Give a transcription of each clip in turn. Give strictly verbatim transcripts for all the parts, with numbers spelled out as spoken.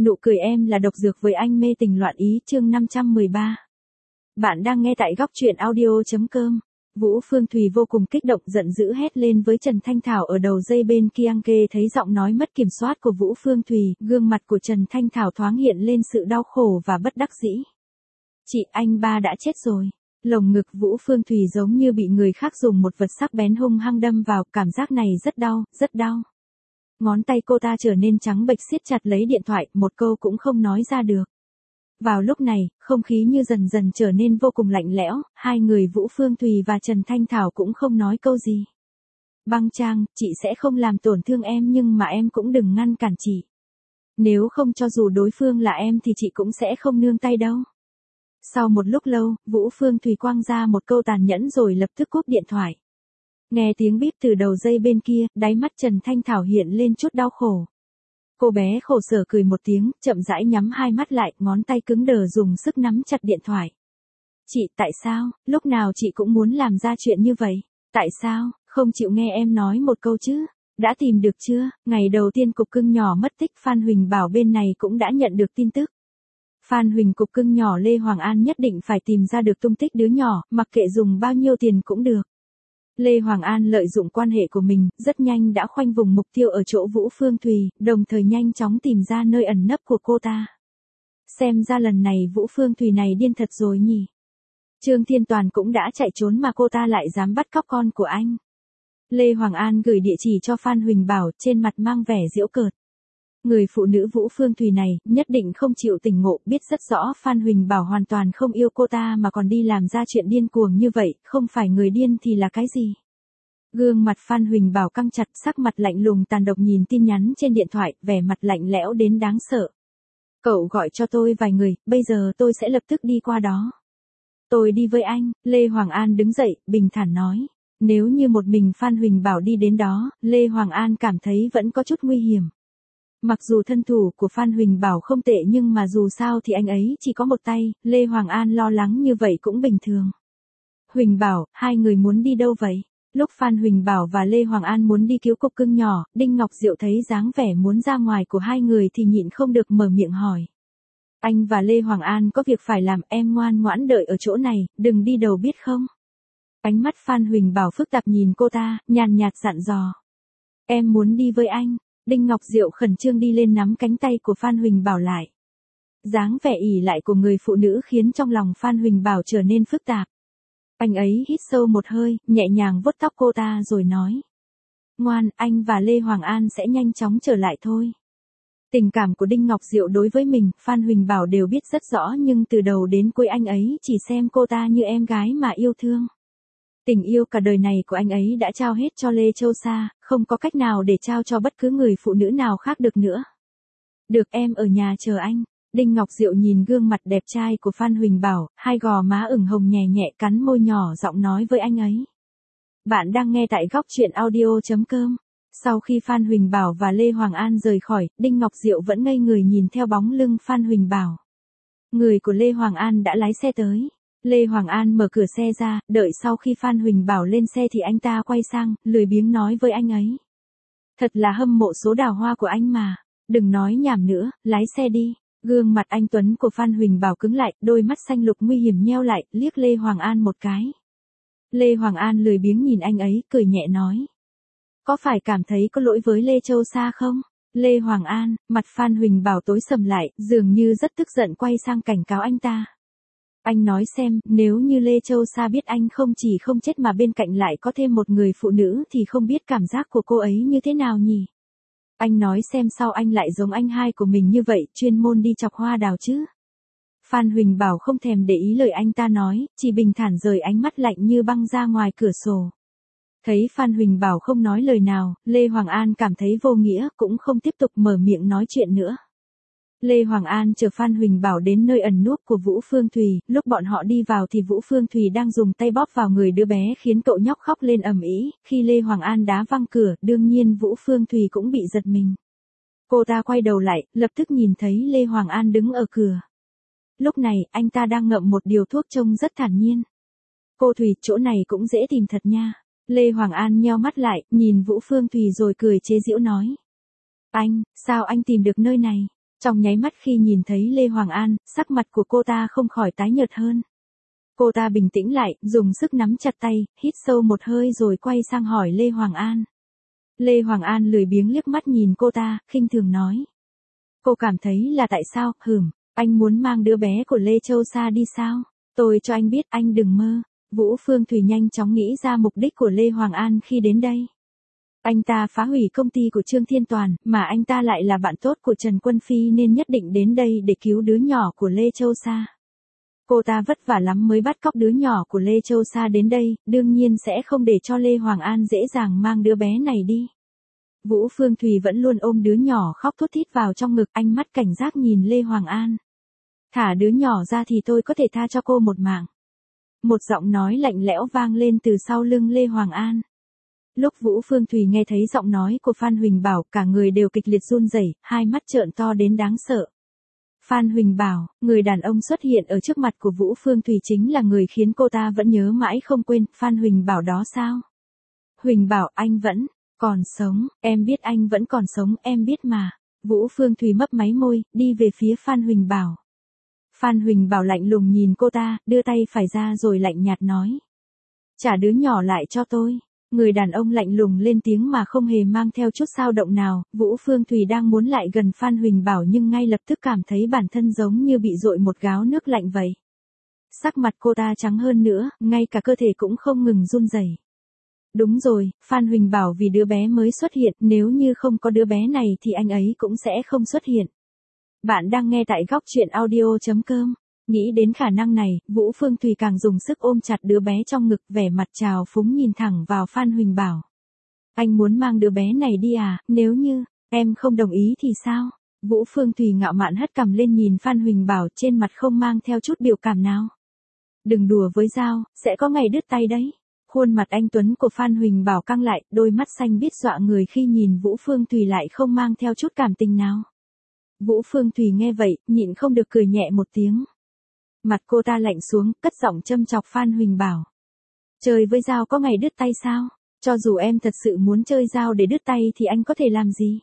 Nụ cười em là độc dược với anh mê tình loạn ý chương năm trăm mười ba. Bạn đang nghe tại góc truyện audio.com. Vũ Phương Thùy vô cùng kích động giận dữ hét lên với Trần Thanh Thảo ở đầu dây bên kia kê thấy giọng nói mất kiểm soát của Vũ Phương Thùy, gương mặt của Trần Thanh Thảo thoáng hiện lên sự đau khổ và bất đắc dĩ. Chị, anh ba đã chết rồi. Lồng ngực Vũ Phương Thùy giống như bị người khác dùng một vật sắc bén hung hăng đâm vào, cảm giác này rất đau, rất đau. Ngón tay cô ta trở nên trắng bệch siết chặt lấy điện thoại, một câu cũng không nói ra được. Vào lúc này, không khí như dần dần trở nên vô cùng lạnh lẽo, hai người Vũ Phương Thùy và Trần Thanh Thảo cũng không nói câu gì. Băng Trang, chị sẽ không làm tổn thương em nhưng mà em cũng đừng ngăn cản chị. Nếu không cho dù đối phương là em thì chị cũng sẽ không nương tay đâu. Sau một lúc lâu, Vũ Phương Thùy quăng ra một câu tàn nhẫn rồi lập tức cúp điện thoại. Nghe tiếng bíp từ đầu dây bên kia, đáy mắt Trần Thanh Thảo hiện lên chút đau khổ. Cô bé khổ sở cười một tiếng, chậm rãi nhắm hai mắt lại, ngón tay cứng đờ dùng sức nắm chặt điện thoại. Chị, tại sao, lúc nào chị cũng muốn làm ra chuyện như vậy? Tại sao, không chịu nghe em nói một câu chứ? Đã tìm được chưa? Ngày đầu tiên cục cưng nhỏ mất tích, Phan Huỳnh Bảo bên này cũng đã nhận được tin tức. Phan Huỳnh cục cưng nhỏ Lê Hoàng An nhất định phải tìm ra được tung tích đứa nhỏ, mặc kệ dùng bao nhiêu tiền cũng được. Lê Hoàng An lợi dụng quan hệ của mình, rất nhanh đã khoanh vùng mục tiêu ở chỗ Vũ Phương Thùy, đồng thời nhanh chóng tìm ra nơi ẩn nấp của cô ta. Xem ra lần này Vũ Phương Thùy này điên thật rồi nhỉ. Trương Thiên Toàn cũng đã chạy trốn mà cô ta lại dám bắt cóc con của anh. Lê Hoàng An gửi địa chỉ cho Phan Huỳnh Bảo, trên mặt mang vẻ giễu cợt. Người phụ nữ Vũ Phương Thùy này, nhất định không chịu tỉnh ngộ, biết rất rõ Phan Huỳnh Bảo hoàn toàn không yêu cô ta mà còn đi làm ra chuyện điên cuồng như vậy, không phải người điên thì là cái gì. Gương mặt Phan Huỳnh Bảo căng chặt, sắc mặt lạnh lùng tàn độc nhìn tin nhắn trên điện thoại, vẻ mặt lạnh lẽo đến đáng sợ. Cậu gọi cho tôi vài người, bây giờ tôi sẽ lập tức đi qua đó. Tôi đi với anh, Lê Hoàng An đứng dậy, bình thản nói. Nếu như một mình Phan Huỳnh Bảo đi đến đó, Lê Hoàng An cảm thấy vẫn có chút nguy hiểm. Mặc dù thân thủ của Phan Huỳnh Bảo không tệ nhưng mà dù sao thì anh ấy chỉ có một tay, Lê Hoàng An lo lắng như vậy cũng bình thường. Huỳnh Bảo, hai người muốn đi đâu vậy? Lúc Phan Huỳnh Bảo và Lê Hoàng An muốn đi cứu cục cưng nhỏ, Đinh Ngọc Diệu thấy dáng vẻ muốn ra ngoài của hai người thì nhịn không được mở miệng hỏi. Anh và Lê Hoàng An có việc phải làm, em ngoan ngoãn đợi ở chỗ này, đừng đi đâu biết không? Ánh mắt Phan Huỳnh Bảo phức tạp nhìn cô ta, nhàn nhạt dặn dò. Em muốn đi với anh. Đinh Ngọc Diệu khẩn trương đi lên nắm cánh tay của Phan Huỳnh Bảo lại. Dáng vẻ ỉ lại của người phụ nữ khiến trong lòng Phan Huỳnh Bảo trở nên phức tạp. Anh ấy hít sâu một hơi, nhẹ nhàng vuốt tóc cô ta rồi nói. Ngoan, anh và Lê Hoàng An sẽ nhanh chóng trở lại thôi. Tình cảm của Đinh Ngọc Diệu đối với mình, Phan Huỳnh Bảo đều biết rất rõ nhưng từ đầu đến cuối anh ấy chỉ xem cô ta như em gái mà yêu thương. Tình yêu cả đời này của anh ấy đã trao hết cho Lê Châu Sa, không có cách nào để trao cho bất cứ người phụ nữ nào khác được nữa. Được, em ở nhà chờ anh. Đinh Ngọc Diệu nhìn gương mặt đẹp trai của Phan Huỳnh Bảo, hai gò má ửng hồng nhẹ nhẹ cắn môi nhỏ giọng nói với anh ấy. Bạn đang nghe tại góc truyện audio.com. Sau khi Phan Huỳnh Bảo và Lê Hoàng An rời khỏi, Đinh Ngọc Diệu vẫn ngây người nhìn theo bóng lưng Phan Huỳnh Bảo. Người của Lê Hoàng An đã lái xe tới. Lê Hoàng An mở cửa xe ra, đợi sau khi Phan Huỳnh Bảo lên xe thì anh ta quay sang, lười biếng nói với anh ấy. Thật là hâm mộ số đào hoa của anh mà. Đừng nói nhảm nữa, lái xe đi. Gương mặt anh tuấn của Phan Huỳnh Bảo cứng lại, đôi mắt xanh lục nguy hiểm nheo lại, liếc Lê Hoàng An một cái. Lê Hoàng An lười biếng nhìn anh ấy, cười nhẹ nói. Có phải cảm thấy có lỗi với Lê Châu Sa không? Lê Hoàng An, mặt Phan Huỳnh Bảo tối sầm lại, dường như rất tức giận quay sang cảnh cáo anh ta. Anh nói xem, nếu như Lê Châu Sa biết anh không chỉ không chết mà bên cạnh lại có thêm một người phụ nữ thì không biết cảm giác của cô ấy như thế nào nhỉ? Anh nói xem sao anh lại giống anh hai của mình như vậy, chuyên môn đi chọc hoa đào chứ? Phan Huỳnh Bảo không thèm để ý lời anh ta nói, chỉ bình thản rời ánh mắt lạnh như băng ra ngoài cửa sổ. Thấy Phan Huỳnh Bảo không nói lời nào, Lê Hoàng An cảm thấy vô nghĩa, cũng không tiếp tục mở miệng nói chuyện nữa. Lê Hoàng An chờ Phan Huỳnh Bảo đến nơi ẩn núp của Vũ Phương Thùy, lúc bọn họ đi vào thì Vũ Phương Thùy đang dùng tay bóp vào người đứa bé khiến cậu nhóc khóc lên ầm ĩ, khi Lê Hoàng An đá văng cửa, đương nhiên Vũ Phương Thùy cũng bị giật mình. Cô ta quay đầu lại, lập tức nhìn thấy Lê Hoàng An đứng ở cửa. Lúc này, anh ta đang ngậm một điều thuốc trông rất thản nhiên. Cô Thùy, chỗ này cũng dễ tìm thật nha. Lê Hoàng An nheo mắt lại, nhìn Vũ Phương Thùy rồi cười chế giễu nói. Anh, sao anh tìm được nơi này? Trong nháy mắt khi nhìn thấy Lê Hoàng An, sắc mặt của cô ta không khỏi tái nhợt hơn. Cô ta bình tĩnh lại, dùng sức nắm chặt tay, hít sâu một hơi rồi quay sang hỏi Lê Hoàng An. Lê Hoàng An lười biếng liếc mắt nhìn cô ta, khinh thường nói. Cô cảm thấy là tại sao, hừm, anh muốn mang đứa bé của Lê Châu Sa đi sao? Tôi cho anh biết anh đừng mơ. Vũ Phương Thùy nhanh chóng nghĩ ra mục đích của Lê Hoàng An khi đến đây. Anh ta phá hủy công ty của Trương Thiên Toàn, mà anh ta lại là bạn tốt của Trần Quân Phi nên nhất định đến đây để cứu đứa nhỏ của Lê Châu Sa. Cô ta vất vả lắm mới bắt cóc đứa nhỏ của Lê Châu Sa đến đây, đương nhiên sẽ không để cho Lê Hoàng An dễ dàng mang đứa bé này đi. Vũ Phương Thùy vẫn luôn ôm đứa nhỏ khóc thút thít vào trong ngực, ánh mắt cảnh giác nhìn Lê Hoàng An. Thả đứa nhỏ ra thì tôi có thể tha cho cô một mạng. Một giọng nói lạnh lẽo vang lên từ sau lưng Lê Hoàng An. Lúc Vũ Phương Thùy nghe thấy giọng nói của Phan Huỳnh Bảo, cả người đều kịch liệt run rẩy, hai mắt trợn to đến đáng sợ. Phan Huỳnh Bảo, người đàn ông xuất hiện ở trước mặt của Vũ Phương Thùy chính là người khiến cô ta vẫn nhớ mãi không quên, Phan Huỳnh Bảo đó sao? Huỳnh Bảo, anh vẫn còn sống, em biết anh vẫn còn sống, em biết mà. Vũ Phương Thùy mấp máy môi, đi về phía Phan Huỳnh Bảo. Phan Huỳnh Bảo lạnh lùng nhìn cô ta, đưa tay phải ra rồi lạnh nhạt nói. Trả đứa nhỏ lại cho tôi. Người đàn ông lạnh lùng lên tiếng mà không hề mang theo chút dao động nào. Vũ Phương Thùy đang muốn lại gần Phan Huỳnh Bảo nhưng ngay lập tức cảm thấy bản thân giống như bị dội một gáo nước lạnh vậy. Sắc mặt cô ta trắng hơn nữa, ngay cả cơ thể cũng không ngừng run rẩy. Đúng rồi, Phan Huỳnh Bảo vì đứa bé mới xuất hiện, nếu như không có đứa bé này thì anh ấy cũng sẽ không xuất hiện. Bạn đang nghe tại góc truyện audio chấm com. Nghĩ đến khả năng này, Vũ Phương Thùy càng dùng sức ôm chặt đứa bé trong ngực, vẻ mặt trào phúng nhìn thẳng vào Phan Huỳnh Bảo. Anh muốn mang đứa bé này đi à, nếu như em không đồng ý thì sao? Vũ Phương Thùy ngạo mạn hất cằm lên nhìn Phan Huỳnh Bảo, trên mặt không mang theo chút biểu cảm nào. Đừng đùa với dao, sẽ có ngày đứt tay đấy. Khuôn mặt anh tuấn của Phan Huỳnh Bảo căng lại, đôi mắt xanh biếc dọa người khi nhìn Vũ Phương Thùy lại không mang theo chút cảm tình nào. Vũ Phương Thùy nghe vậy, nhịn không được cười nhẹ một tiếng. Mặt cô ta lạnh xuống, cất giọng châm chọc Phan Huỳnh Bảo. Chơi với dao có ngày đứt tay sao? Cho dù em thật sự muốn chơi dao để đứt tay thì anh có thể làm gì?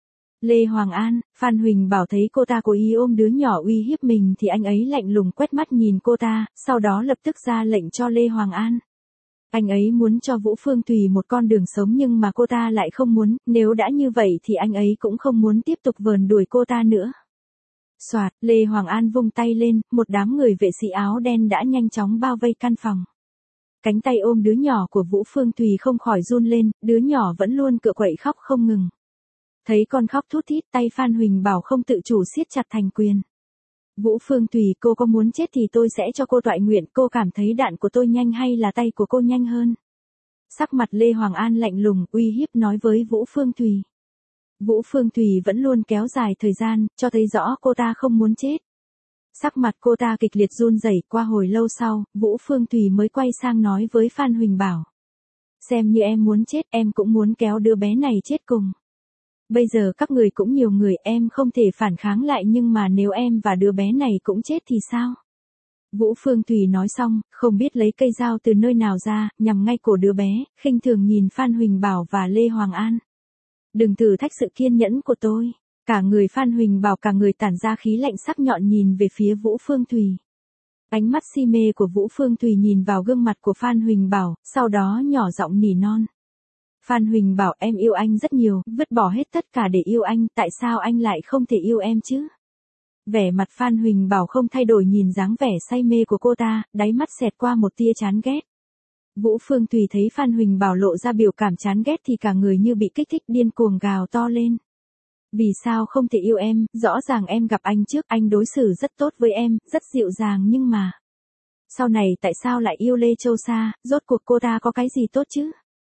Lê Hoàng An, Phan Huỳnh Bảo thấy cô ta cố ý ôm đứa nhỏ uy hiếp mình thì anh ấy lạnh lùng quét mắt nhìn cô ta, sau đó lập tức ra lệnh cho Lê Hoàng An. Anh ấy muốn cho Vũ Phương Thùy một con đường sống nhưng mà cô ta lại không muốn, nếu đã như vậy thì anh ấy cũng không muốn tiếp tục vờn đuổi cô ta nữa. Soạt, Lê Hoàng An vung tay lên, một đám người vệ sĩ áo đen đã nhanh chóng bao vây căn phòng. Cánh tay ôm đứa nhỏ của Vũ Phương Thùy không khỏi run lên, đứa nhỏ vẫn luôn cựa quậy khóc không ngừng. Thấy con khóc thút thít, tay Phan Huỳnh Bảo không tự chủ siết chặt thành quyền. Vũ Phương Thùy, cô có muốn chết thì tôi sẽ cho cô toại nguyện, cô cảm thấy đạn của tôi nhanh hay là tay của cô nhanh hơn? Sắc mặt Lê Hoàng An lạnh lùng, uy hiếp nói với Vũ Phương Thùy. Vũ Phương Thùy vẫn luôn kéo dài thời gian, cho thấy rõ cô ta không muốn chết. Sắc mặt cô ta kịch liệt run rẩy, qua hồi lâu sau, Vũ Phương Thùy mới quay sang nói với Phan Huỳnh Bảo. Xem như em muốn chết, em cũng muốn kéo đứa bé này chết cùng. Bây giờ các người cũng nhiều người, em không thể phản kháng lại, nhưng mà nếu em và đứa bé này cũng chết thì sao? Vũ Phương Thùy nói xong, không biết lấy cây dao từ nơi nào ra, nhằm ngay cổ đứa bé, khinh thường nhìn Phan Huỳnh Bảo và Lê Hoàng An. Đừng thử thách sự kiên nhẫn của tôi. Cả người Phan Huỳnh Bảo cả người tản ra khí lạnh sắc nhọn nhìn về phía Vũ Phương Thùy. Ánh mắt si mê của Vũ Phương Thùy nhìn vào gương mặt của Phan Huỳnh Bảo, sau đó nhỏ giọng nỉ non. Phan Huỳnh Bảo, em yêu anh rất nhiều, vứt bỏ hết tất cả để yêu anh, tại sao anh lại không thể yêu em chứ? Vẻ mặt Phan Huỳnh Bảo không thay đổi nhìn dáng vẻ say mê của cô ta, đáy mắt xẹt qua một tia chán ghét. Vũ Phương Thùy thấy Phan Huỳnh Bảo lộ ra biểu cảm chán ghét thì cả người như bị kích thích, điên cuồng gào to lên. Vì sao không thể yêu em, rõ ràng em gặp anh trước, anh đối xử rất tốt với em, rất dịu dàng nhưng mà... Sau này tại sao lại yêu Lê Châu Sa, rốt cuộc cô ta có cái gì tốt chứ?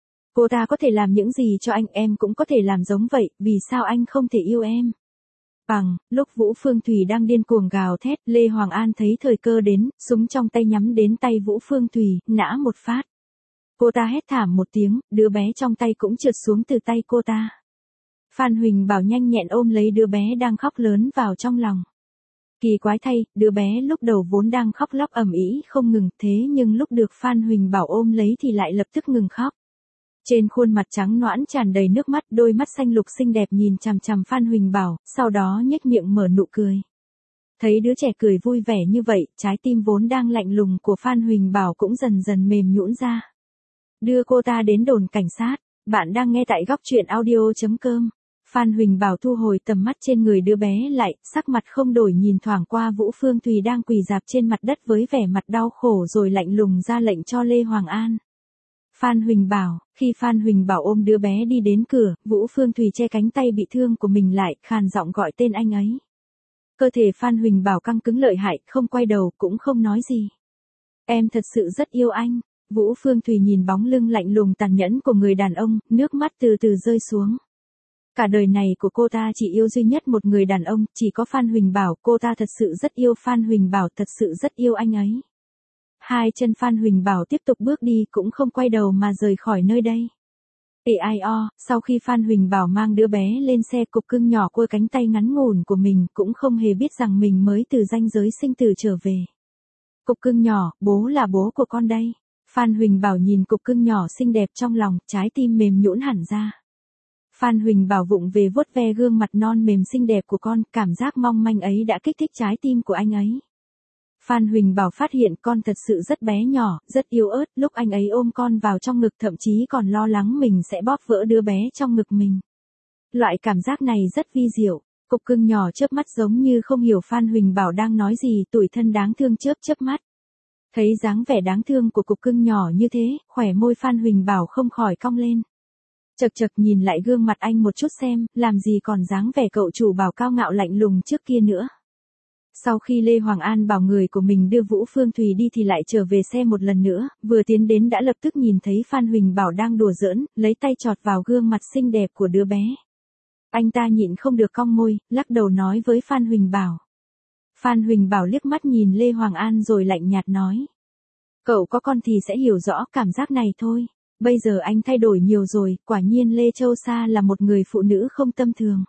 Cô ta có thể làm những gì cho anh, em cũng có thể làm giống vậy, vì sao anh không thể yêu em? Bằng, lúc Vũ Phương Thùy đang điên cuồng gào thét, Lê Hoàng An thấy thời cơ đến, súng trong tay nhắm đến tay Vũ Phương Thùy, nã một phát. Cô ta hét thảm một tiếng, đứa bé trong tay cũng trượt xuống từ tay cô ta. Phan Huỳnh Bảo nhanh nhẹn ôm lấy đứa bé đang khóc lớn vào trong lòng. Kỳ quái thay, đứa bé lúc đầu vốn đang khóc lóc ầm ĩ không ngừng, thế nhưng lúc được Phan Huỳnh Bảo ôm lấy thì lại lập tức ngừng khóc. Trên khuôn mặt trắng nõn tràn đầy nước mắt, đôi mắt xanh lục xinh đẹp nhìn chằm chằm Phan Huỳnh Bảo, sau đó nhếch miệng mở nụ cười. Thấy đứa trẻ cười vui vẻ như vậy, trái tim vốn đang lạnh lùng của Phan Huỳnh Bảo cũng dần dần mềm nhũn ra. Đưa cô ta đến đồn cảnh sát. Bạn đang nghe tại góc truyện audio chấm com. Phan Huỳnh Bảo thu hồi tầm mắt trên người đứa bé lại, sắc mặt không đổi nhìn thoảng qua Vũ Phương Thùy đang quỳ rạp trên mặt đất với vẻ mặt đau khổ rồi lạnh lùng ra lệnh cho Lê Hoàng An. Phan Huỳnh Bảo, khi Phan Huỳnh Bảo ôm đứa bé đi đến cửa, Vũ Phương Thùy che cánh tay bị thương của mình lại, khàn giọng gọi tên anh ấy. Cơ thể Phan Huỳnh Bảo căng cứng lợi hại, không quay đầu cũng không nói gì. Em thật sự rất yêu anh. Vũ Phương Thùy nhìn bóng lưng lạnh lùng tàn nhẫn của người đàn ông, nước mắt từ từ rơi xuống. Cả đời này của cô ta chỉ yêu duy nhất một người đàn ông, chỉ có Phan Huỳnh Bảo, cô ta thật sự rất yêu Phan Huỳnh Bảo, thật sự rất yêu anh ấy. Hai chân Phan Huỳnh Bảo tiếp tục bước đi cũng không quay đầu mà rời khỏi nơi đây. ê ai o, sau khi Phan Huỳnh Bảo mang đứa bé lên xe, cục cưng nhỏ cua cánh tay ngắn ngủn của mình cũng không hề biết rằng mình mới từ ranh giới sinh tử trở về. Cục cưng nhỏ, bố là bố của con đây. Phan Huỳnh Bảo nhìn cục cưng nhỏ xinh đẹp trong lòng, trái tim mềm nhũn hẳn ra. Phan Huỳnh Bảo vụng về vuốt ve gương mặt non mềm xinh đẹp của con, cảm giác mong manh ấy đã kích thích trái tim của anh ấy. Phan Huỳnh Bảo phát hiện con thật sự rất bé nhỏ, rất yếu ớt, lúc anh ấy ôm con vào trong ngực thậm chí còn lo lắng mình sẽ bóp vỡ đứa bé trong ngực mình. Loại cảm giác này rất vi diệu, cục cưng nhỏ chớp mắt giống như không hiểu Phan Huỳnh Bảo đang nói gì, tủi thân đáng thương chớp chớp mắt. Thấy dáng vẻ đáng thương của cục cưng nhỏ như thế, khỏe môi Phan Huỳnh Bảo không khỏi cong lên. Chật chật nhìn lại gương mặt anh một chút xem, làm gì còn dáng vẻ cậu chủ Bảo cao ngạo lạnh lùng trước kia nữa. Sau khi Lê Hoàng An bảo người của mình đưa Vũ Phương Thùy đi thì lại trở về xe một lần nữa, vừa tiến đến đã lập tức nhìn thấy Phan Huỳnh Bảo đang đùa giỡn, lấy tay chọt vào gương mặt xinh đẹp của đứa bé. Anh ta nhịn không được cong môi, lắc đầu nói với Phan Huỳnh Bảo. Phan Huỳnh Bảo liếc mắt nhìn Lê Hoàng An rồi lạnh nhạt nói. Cậu có con thì sẽ hiểu rõ cảm giác này thôi. Bây giờ anh thay đổi nhiều rồi, quả nhiên Lê Châu Sa là một người phụ nữ không tâm thường.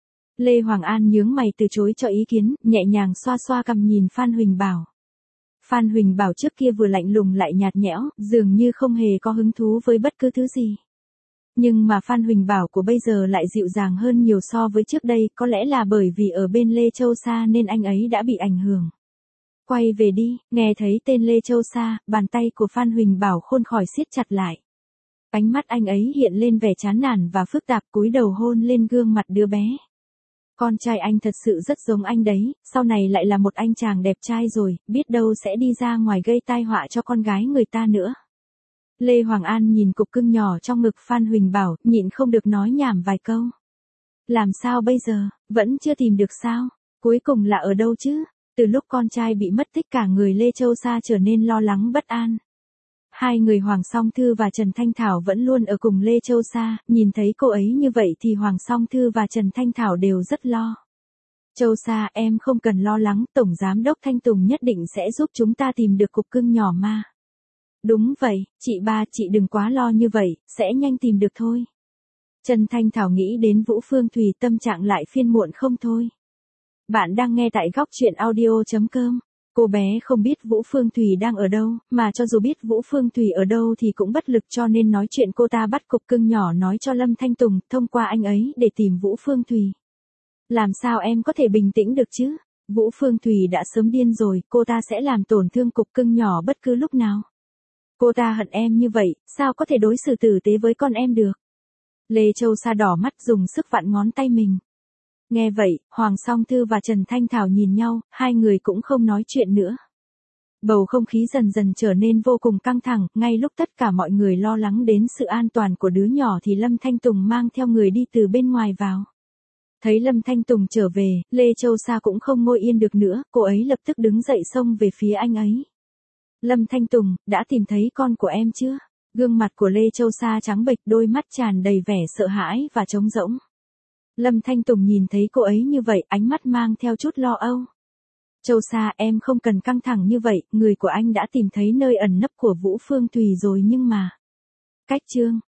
Lê Hoàng An nhướng mày từ chối cho ý kiến, nhẹ nhàng xoa xoa cằm nhìn Phan Huỳnh Bảo. Phan Huỳnh Bảo trước kia vừa lạnh lùng lại nhạt nhẽo, dường như không hề có hứng thú với bất cứ thứ gì. Nhưng mà Phan Huỳnh Bảo của bây giờ lại dịu dàng hơn nhiều so với trước đây, có lẽ là bởi vì ở bên Lê Châu Sa nên anh ấy đã bị ảnh hưởng. Quay về đi, nghe thấy tên Lê Châu Sa, bàn tay của Phan Huỳnh Bảo khôn khỏi siết chặt lại. Ánh mắt anh ấy hiện lên vẻ chán nản và phức tạp, cúi đầu hôn lên gương mặt đứa bé. Con trai anh thật sự rất giống anh đấy, sau này lại là một anh chàng đẹp trai rồi, biết đâu sẽ đi ra ngoài gây tai họa cho con gái người ta nữa. Lê Hoàng An nhìn cục cưng nhỏ trong ngực Phan Huỳnh Bảo, nhịn không được nói nhảm vài câu. Làm sao bây giờ, vẫn chưa tìm được sao? Cuối cùng là ở đâu chứ? Từ lúc con trai bị mất tích cả người Lê Châu Sa trở nên lo lắng bất an. Hai người Hoàng Song Thư và Trần Thanh Thảo vẫn luôn ở cùng Lê Châu Sa, nhìn thấy cô ấy như vậy thì Hoàng Song Thư và Trần Thanh Thảo đều rất lo. Châu Sa, em không cần lo lắng, Tổng Giám đốc Thanh Tùng nhất định sẽ giúp chúng ta tìm được cục cưng nhỏ mà. Đúng vậy, chị ba, chị đừng quá lo như vậy, sẽ nhanh tìm được thôi. Trần Thanh Thảo nghĩ đến Vũ Phương Thùy, tâm trạng lại phiền muộn không thôi. Bạn đang nghe tại góc truyện audio chấm com. Cô bé không biết Vũ Phương Thùy đang ở đâu, mà cho dù biết Vũ Phương Thùy ở đâu thì cũng bất lực, cho nên nói chuyện cô ta bắt cục cưng nhỏ nói cho Lâm Thanh Tùng, thông qua anh ấy để tìm Vũ Phương Thùy. Làm sao em có thể bình tĩnh được chứ? Vũ Phương Thùy đã sớm điên rồi, cô ta sẽ làm tổn thương cục cưng nhỏ bất cứ lúc nào. Cô ta hận em như vậy, sao có thể đối xử tử tế với con em được? Lê Châu Sa đỏ mắt dùng sức vặn ngón tay mình. Nghe vậy, Hoàng Song Thư và Trần Thanh Thảo nhìn nhau, hai người cũng không nói chuyện nữa. Bầu không khí dần dần trở nên vô cùng căng thẳng, ngay lúc tất cả mọi người lo lắng đến sự an toàn của đứa nhỏ thì Lâm Thanh Tùng mang theo người đi từ bên ngoài vào. Thấy Lâm Thanh Tùng trở về, Lê Châu Sa cũng không ngồi yên được nữa, cô ấy lập tức đứng dậy xông về phía anh ấy. Lâm Thanh Tùng, đã tìm thấy con của em chưa? Gương mặt của Lê Châu Sa trắng bệch, đôi mắt tràn đầy vẻ sợ hãi và trống rỗng. Lâm Thanh Tùng nhìn thấy cô ấy như vậy, ánh mắt mang theo chút lo âu. Châu Sa, em không cần căng thẳng như vậy, người của anh đã tìm thấy nơi ẩn nấp của Vũ Phương Thùy rồi nhưng mà... Cách chương,